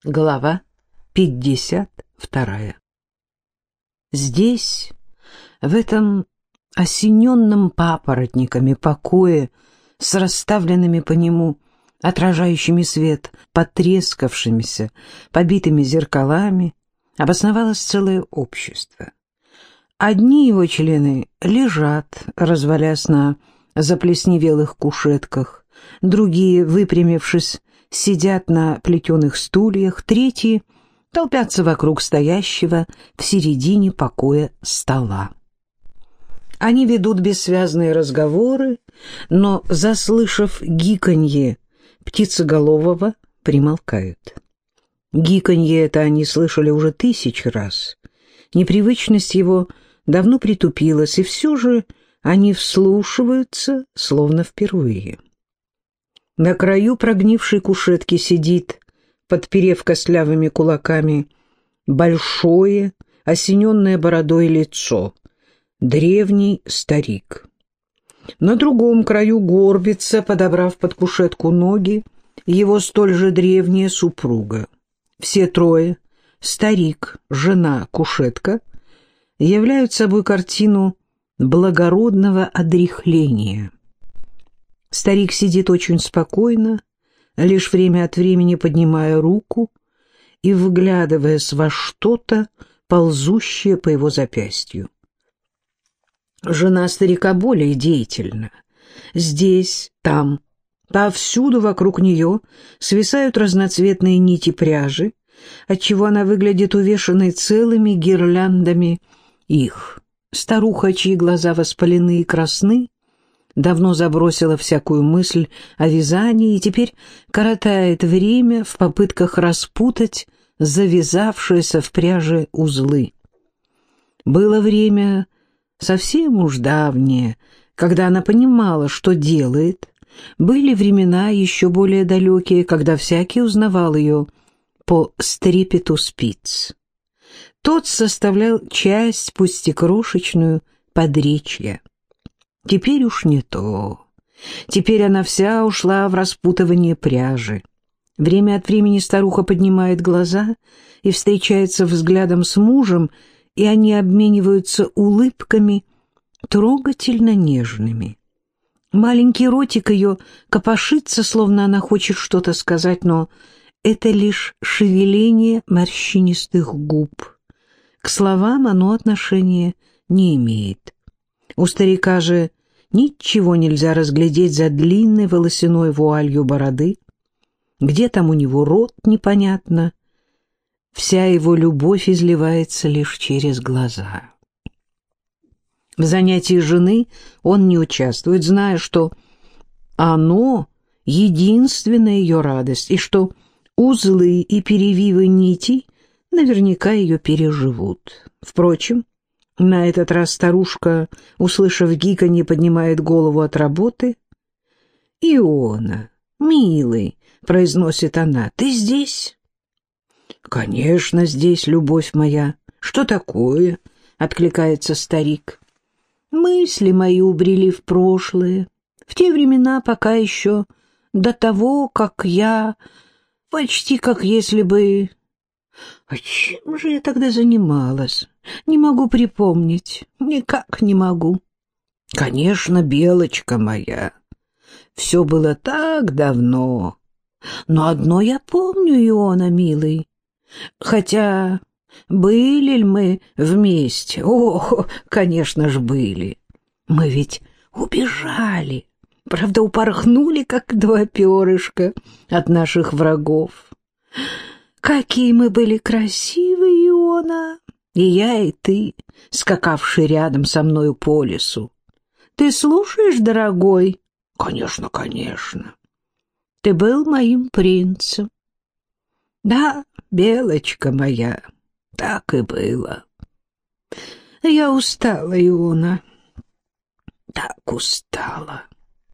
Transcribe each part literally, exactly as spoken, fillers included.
Глава пятьдесят вторая. Здесь, в этом осененном папоротниками покое, с расставленными по нему, отражающими свет, потрескавшимися, побитыми зеркалами, обосновалось целое общество. Одни его члены лежат, развалясь на заплесневелых кушетках, другие, выпрямившись, сидят на плетеных стульях, третьи толпятся вокруг стоящего в середине покоя стола. Они ведут бессвязные разговоры, но, заслышав гиканье птицеголового, примолкают. Гиканье это они слышали уже тысячи раз. Непривычность его давно притупилась, и все же они вслушиваются, словно впервые. На краю прогнившей кушетки сидит, подперев костлявыми кулаками, большое, осененное бородой лицо, древний старик. На другом краю горбится, подобрав под кушетку ноги, его столь же древняя супруга. Все трое, старик, жена, кушетка, являют собой картину благородного одряхления. Старик сидит очень спокойно, лишь время от времени поднимая руку и вглядываясь во что-то, ползущее по его запястью. Жена старика более деятельна. Здесь, там, повсюду вокруг нее свисают разноцветные нити пряжи, отчего она выглядит увешанной целыми гирляндами их. Старуха, чьи глаза воспалены и красны, давно забросила всякую мысль о вязании и теперь коротает время в попытках распутать завязавшиеся в пряже узлы. Было время совсем уж давнее, когда она понимала, что делает. Были времена еще более далекие, когда всякий узнавал ее по стрепету спиц. Тот составлял часть, пусть и крошечную, подречья. Теперь уж не то. Теперь она вся ушла в распутывание пряжи. Время от времени старуха поднимает глаза и встречается взглядом с мужем, и они обмениваются улыбками, трогательно нежными. Маленький ротик ее копошится, словно она хочет что-то сказать, но это лишь шевеление морщинистых губ. К словам оно отношения не имеет. У старика же ничего нельзя разглядеть за длинной волосяной вуалью бороды. Где там у него рот, непонятно. Вся его любовь изливается лишь через глаза. В занятии жены он не участвует, зная, что оно — единственная ее радость, и что узлы и перевивы нитей наверняка ее переживут. Впрочем, на этот раз старушка, услышав гиканье, поднимает голову от работы. «Иона, милый», — произносит она, — «ты здесь?» «Конечно, здесь, любовь моя. Что такое?» — откликается старик. «Мысли мои убрели в прошлое, в те времена, пока еще до того, как я, почти как если бы... А чем же я тогда занималась? Не могу припомнить, никак не могу. Конечно, Белочка моя, все было так давно, но одно я помню, Иона, милый, хотя были ли мы вместе? О, конечно ж, были. Мы ведь убежали, правда, упорхнули, как два перышка от наших врагов. Какие мы были красивые, Иона, и я, и ты, скакавший рядом со мною по лесу. Ты слушаешь, дорогой? Конечно, конечно. Ты был моим принцем. Да, Белочка моя, так и было. Я устала, Иона, так устала.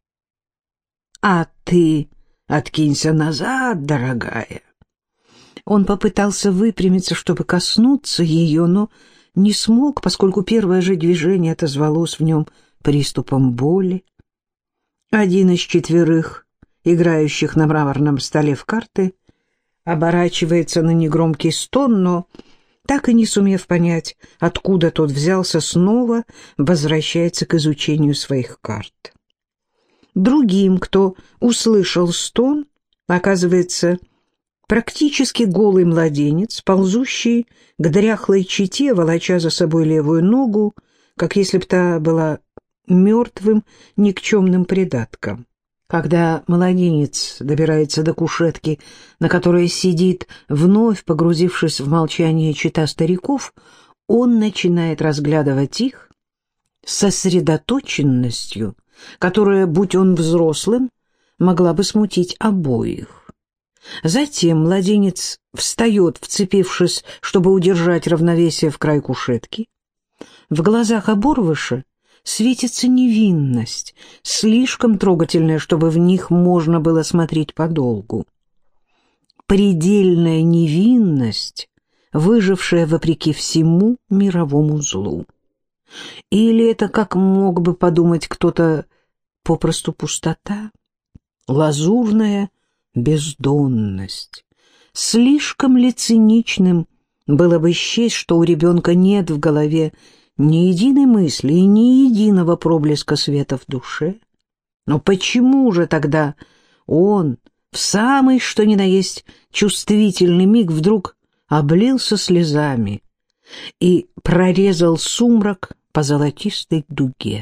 А ты откинься назад, дорогая. Он попытался выпрямиться, чтобы коснуться ее, но не смог, поскольку первое же движение отозвалось в нем приступом боли. Один из четверых, играющих на мраморном столе в карты, оборачивается на негромкий стон, но, так и не сумев понять, откуда тот взялся, снова возвращается к изучению своих карт. Другим, кто услышал стон, оказывается практически голый младенец, ползущий к дряхлой чете, волоча за собой левую ногу, как если б та была мертвым никчемным придатком. Когда младенец добирается до кушетки, на которой сидит, вновь погрузившись в молчание чета стариков, он начинает разглядывать их с сосредоточенностью, которая, будь он взрослым, могла бы смутить обоих. Затем младенец встает, вцепившись, чтобы удержать равновесие в край кушетки. В глазах оборвыша светится невинность, слишком трогательная, чтобы в них можно было смотреть подолгу. Предельная невинность, выжившая вопреки всему мировому злу. Или это, как мог бы подумать кто-то, попросту пустота, лазурная бездонность. Слишком ли циничным было бы счесть, что у ребенка нет в голове ни единой мысли и ни единого проблеска света в душе? Но почему же тогда он в самый что ни на есть чувствительный миг вдруг облился слезами и прорезал сумрак по золотистой дуге?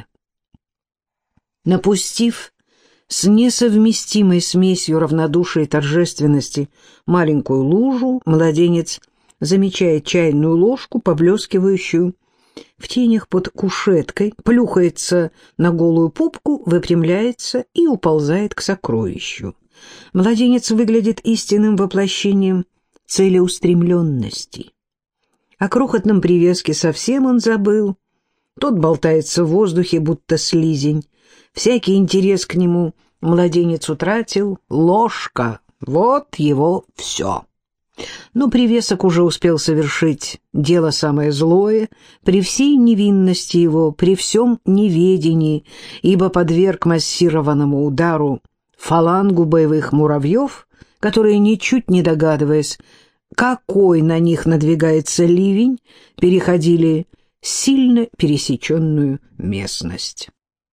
Напустив с несовместимой смесью равнодушия и торжественности маленькую лужу, младенец замечает чайную ложку, поблескивающую в тенях под кушеткой, плюхается на голую попку, выпрямляется и уползает к сокровищу. Младенец выглядит истинным воплощением целеустремленности. О крохотном привеске совсем он забыл. Тот болтается в воздухе, будто слизень. Всякий интерес к нему младенец утратил. Ложка — вот его все. Но привесок уже успел совершить дело самое злое, при всей невинности его, при всем неведении, ибо подверг массированному удару фалангу боевых муравьев, которые, ничуть не догадываясь, какой на них надвигается ливень, переходили сильно пересеченную местность.